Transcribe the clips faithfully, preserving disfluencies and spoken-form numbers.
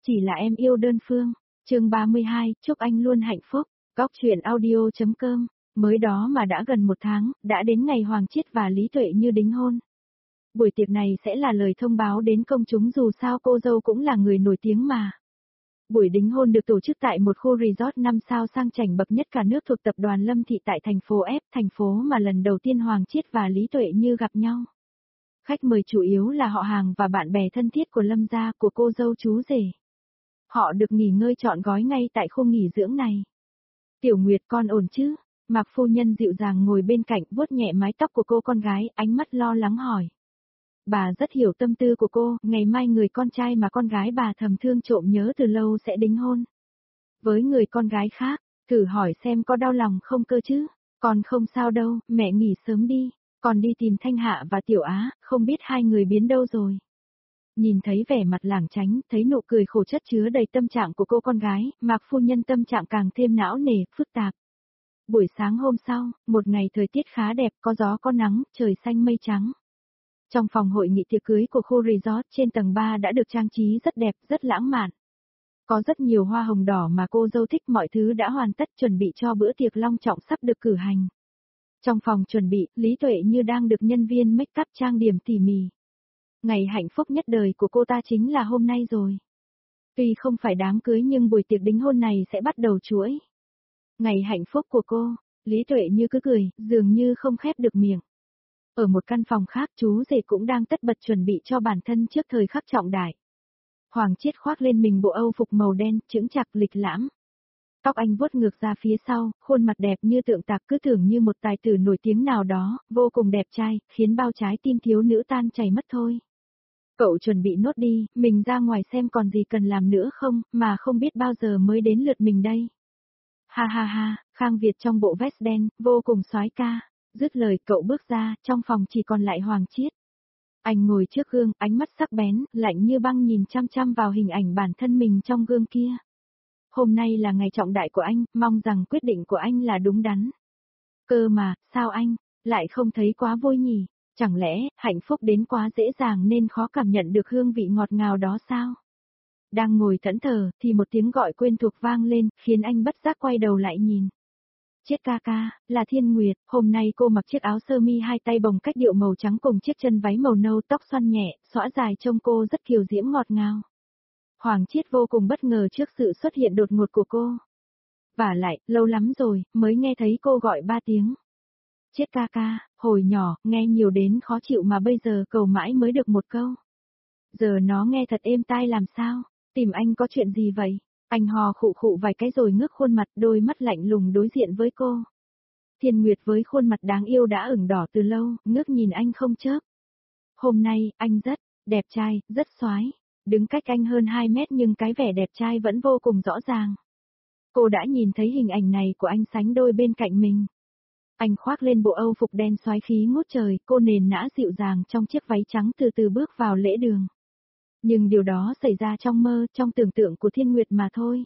Chỉ là em yêu đơn phương. Chương ba mươi hai, chúc anh luôn hạnh phúc. Góc truyện audio chấm com. Mới đó mà đã gần một tháng, đã đến ngày Hoàng Chiết và Lý Tuệ Như đính hôn. Buổi tiệc này sẽ là lời thông báo đến công chúng, dù sao cô dâu cũng là người nổi tiếng mà. Buổi đính hôn được tổ chức tại một khu resort năm sao sang chảnh bậc nhất cả nước thuộc tập đoàn Lâm Thị tại thành phố F, thành phố mà lần đầu tiên Hoàng Chiết và Lý Tuệ Như gặp nhau. Khách mời chủ yếu là họ hàng và bạn bè thân thiết của Lâm gia, của cô dâu chú rể. Họ được nghỉ ngơi trọn gói ngay tại khu nghỉ dưỡng này. Tiểu Nguyệt, con ổn chứ? Mạc phu nhân dịu dàng ngồi bên cạnh, vuốt nhẹ mái tóc của cô con gái, ánh mắt lo lắng hỏi. Bà rất hiểu tâm tư của cô, ngày mai người con trai mà con gái bà thầm thương trộm nhớ từ lâu sẽ đính hôn. Với người con gái khác, thử hỏi xem có đau lòng không cơ chứ? Con không sao đâu, mẹ nghỉ sớm đi, con đi tìm Thanh Hạ và Tiểu Á, không biết hai người biến đâu rồi. Nhìn thấy vẻ mặt lảng tránh, thấy nụ cười khổ chất chứa đầy tâm trạng của cô con gái, Mạc phu nhân tâm trạng càng thêm não nề, phức tạp. Buổi sáng hôm sau, một ngày thời tiết khá đẹp, có gió có nắng, trời xanh mây trắng. Trong phòng hội nghị tiệc cưới của khu resort trên tầng ba đã được trang trí rất đẹp, rất lãng mạn. Có rất nhiều hoa hồng đỏ mà cô dâu thích, mọi thứ đã hoàn tất chuẩn bị cho bữa tiệc long trọng sắp được cử hành. Trong phòng chuẩn bị, Lý Tuệ Như đang được nhân viên make up trang điểm tỉ mỉ. Ngày hạnh phúc nhất đời của cô ta chính là hôm nay rồi. Tuy không phải đám cưới nhưng buổi tiệc đính hôn này sẽ bắt đầu chuỗi. Ngày hạnh phúc của cô, Lý Tuệ Như cứ cười, dường như không khép được miệng. Ở một căn phòng khác, chú rể cũng đang tất bật chuẩn bị cho bản thân trước thời khắc trọng đại. Hoàng Chiết khoác lên mình bộ Âu phục màu đen, chững chạc lịch lãm. Tóc anh vuốt ngược ra phía sau, khuôn mặt đẹp như tượng tạc, cứ tưởng như một tài tử nổi tiếng nào đó, vô cùng đẹp trai, khiến bao trái tim thiếu nữ tan chảy mất thôi. Cậu chuẩn bị nốt đi, mình ra ngoài xem còn gì cần làm nữa không, mà không biết bao giờ mới đến lượt mình đây. Ha ha ha, Khang Việt trong bộ vest đen, vô cùng soái ca. Dứt lời cậu bước ra, trong phòng chỉ còn lại Hoàng Chiết. Anh ngồi trước gương, ánh mắt sắc bén, lạnh như băng nhìn chăm chăm vào hình ảnh bản thân mình trong gương kia. Hôm nay là ngày trọng đại của anh, mong rằng quyết định của anh là đúng đắn. Cơ mà, sao anh, lại không thấy quá vui nhỉ? Chẳng lẽ, hạnh phúc đến quá dễ dàng nên khó cảm nhận được hương vị ngọt ngào đó sao? Đang ngồi thẫn thờ, thì một tiếng gọi quen thuộc vang lên, khiến anh bất giác quay đầu lại nhìn. Chiết ca ca, là Thiên Nguyệt, hôm nay cô mặc chiếc áo sơ mi hai tay bồng cách điệu màu trắng cùng chiếc chân váy màu nâu, tóc xoăn nhẹ, xõa dài trông cô rất kiều diễm ngọt ngào. Hoàng Chiết vô cùng bất ngờ trước sự xuất hiện đột ngột của cô. Vả lại, lâu lắm rồi, mới nghe thấy cô gọi ba tiếng. Chiết ca ca, hồi nhỏ, nghe nhiều đến khó chịu mà bây giờ cầu mãi mới được một câu. Giờ nó nghe thật êm tai làm sao, tìm anh có chuyện gì vậy? Anh hò khụ khụ vài cái rồi ngước khuôn mặt, đôi mắt lạnh lùng đối diện với cô. Thiên Nguyệt với khuôn mặt đáng yêu đã ửng đỏ từ lâu, ngước nhìn anh không chớp. Hôm nay, anh rất đẹp trai, rất soái. Đứng cách anh hơn hai mét nhưng cái vẻ đẹp trai vẫn vô cùng rõ ràng. Cô đã nhìn thấy hình ảnh này của anh sánh đôi bên cạnh mình. Anh khoác lên bộ Âu phục đen soái khí ngút trời, cô nền nã dịu dàng trong chiếc váy trắng từ từ bước vào lễ đường. Nhưng điều đó xảy ra trong mơ, trong tưởng tượng của Thiên Nguyệt mà thôi.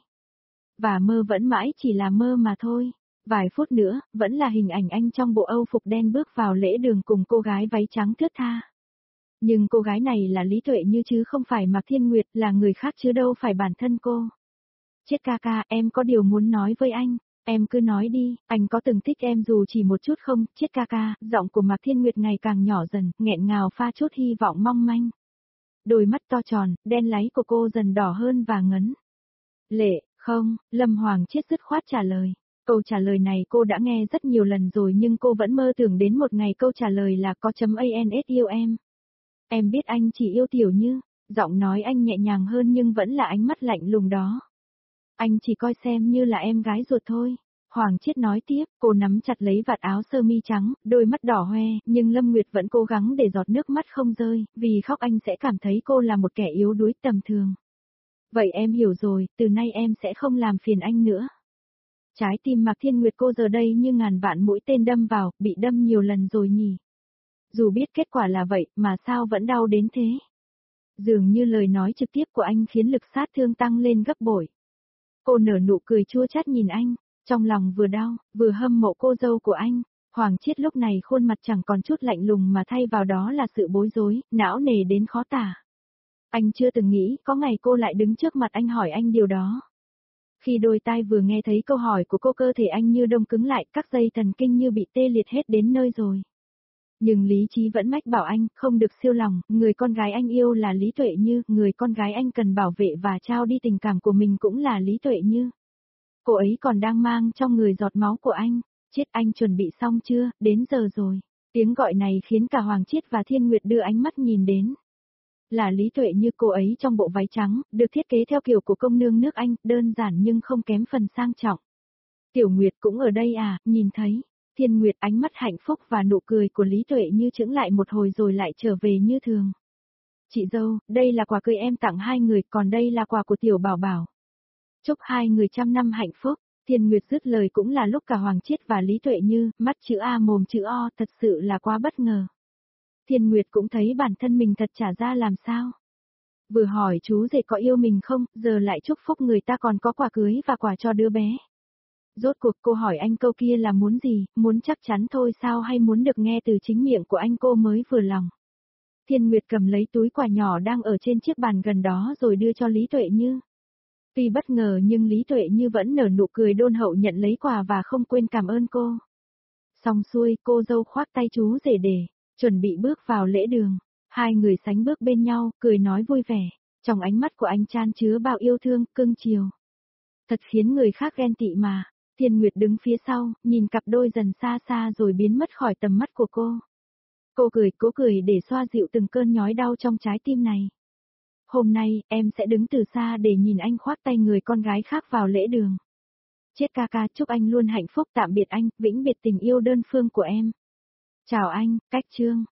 Và mơ vẫn mãi chỉ là mơ mà thôi. Vài phút nữa, vẫn là hình ảnh anh trong bộ Âu phục đen bước vào lễ đường cùng cô gái váy trắng thướt tha. Nhưng cô gái này là Lý Tuệ Như chứ không phải Mạc Thiên Nguyệt, là người khác chứ đâu phải bản thân cô. Chiết ca ca, em có điều muốn nói với anh, em cứ nói đi, anh có từng thích em dù chỉ một chút không? Chiết ca ca, giọng của Mạc Thiên Nguyệt ngày càng nhỏ dần, nghẹn ngào pha chút hy vọng mong manh. Đôi mắt to tròn, đen láy của cô dần đỏ hơn và ngấn. Lệ, không, Lâm Hoàng Chiết dứt khoát trả lời. Câu trả lời này cô đã nghe rất nhiều lần rồi nhưng cô vẫn mơ tưởng đến một ngày câu trả lời là có chấm ans yêu em. Em biết anh chỉ yêu Tiểu Như, giọng nói anh nhẹ nhàng hơn nhưng vẫn là ánh mắt lạnh lùng đó. Anh chỉ coi xem như là em gái ruột thôi. Hoàng Chiết nói tiếp, cô nắm chặt lấy vạt áo sơ mi trắng, đôi mắt đỏ hoe, nhưng Lâm Nguyệt vẫn cố gắng để giọt nước mắt không rơi, vì khóc anh sẽ cảm thấy cô là một kẻ yếu đuối tầm thường. Vậy em hiểu rồi, từ nay em sẽ không làm phiền anh nữa. Trái tim Mạc Thiên Nguyệt cô giờ đây như ngàn vạn mũi tên đâm vào, bị đâm nhiều lần rồi nhỉ. Dù biết kết quả là vậy, mà sao vẫn đau đến thế? Dường như lời nói trực tiếp của anh khiến lực sát thương tăng lên gấp bội. Cô nở nụ cười chua chát nhìn anh, trong lòng vừa đau, vừa hâm mộ cô dâu của anh. Hoàng Chiết lúc này khuôn mặt chẳng còn chút lạnh lùng mà thay vào đó là sự bối rối, não nề đến khó tả. Anh chưa từng nghĩ có ngày cô lại đứng trước mặt anh hỏi anh điều đó. Khi đôi tai vừa nghe thấy câu hỏi của cô, cơ thể anh như đông cứng lại, các dây thần kinh như bị tê liệt hết đến nơi rồi. Nhưng lý trí vẫn mách bảo anh, không được siêu lòng, người con gái anh yêu là Lý Tuệ Như, người con gái anh cần bảo vệ và trao đi tình cảm của mình cũng là Lý Tuệ Như. Cô ấy còn đang mang trong người giọt máu của anh. Chết, anh chuẩn bị xong chưa, đến giờ rồi. Tiếng gọi này khiến cả Hoàng Chiết và Thiên Nguyệt đưa ánh mắt nhìn đến. Là Lý Tuệ Như, cô ấy trong bộ váy trắng, được thiết kế theo kiểu của công nương nước Anh, đơn giản nhưng không kém phần sang trọng. Tiểu Nguyệt cũng ở đây à, nhìn thấy. Thiên Nguyệt, ánh mắt hạnh phúc và nụ cười của Lý Tuệ Như chững lại một hồi rồi lại trở về như thường. Chị dâu, đây là quà cưới em tặng hai người, còn đây là quà của Tiểu Bảo Bảo. Chúc hai người trăm năm hạnh phúc. Thiên Nguyệt dứt lời cũng là lúc cả Hoàng Chiết và Lý Tuệ Như, mắt chữ A mồm chữ O, thật sự là quá bất ngờ. Thiên Nguyệt cũng thấy bản thân mình thật chả ra làm sao. Vừa hỏi chú rể có yêu mình không, giờ lại chúc phúc người ta còn có quà cưới và quà cho đứa bé. Rốt cuộc cô hỏi anh câu kia là muốn gì, muốn chắc chắn thôi sao hay muốn được nghe từ chính miệng của anh cô mới vừa lòng. Thiên Nguyệt cầm lấy túi quà nhỏ đang ở trên chiếc bàn gần đó rồi đưa cho Lý Tuệ Như. Tuy bất ngờ nhưng Lý Tuệ Như vẫn nở nụ cười đôn hậu nhận lấy quà và không quên cảm ơn cô. Xong xuôi, cô dâu khoác tay chú rể để, chuẩn bị bước vào lễ đường. Hai người sánh bước bên nhau, cười nói vui vẻ. Trong ánh mắt của anh chan chứa bao yêu thương, cưng chiều. Thật khiến người khác ghen tị mà. Thiên Nguyệt đứng phía sau, nhìn cặp đôi dần xa xa rồi biến mất khỏi tầm mắt của cô. Cô cười, cố cười để xoa dịu từng cơn nhói đau trong trái tim này. Hôm nay, em sẽ đứng từ xa để nhìn anh khoác tay người con gái khác vào lễ đường. Chết ca ca, chúc anh luôn hạnh phúc, tạm biệt anh, vĩnh biệt tình yêu đơn phương của em. Chào anh, Cách Trương.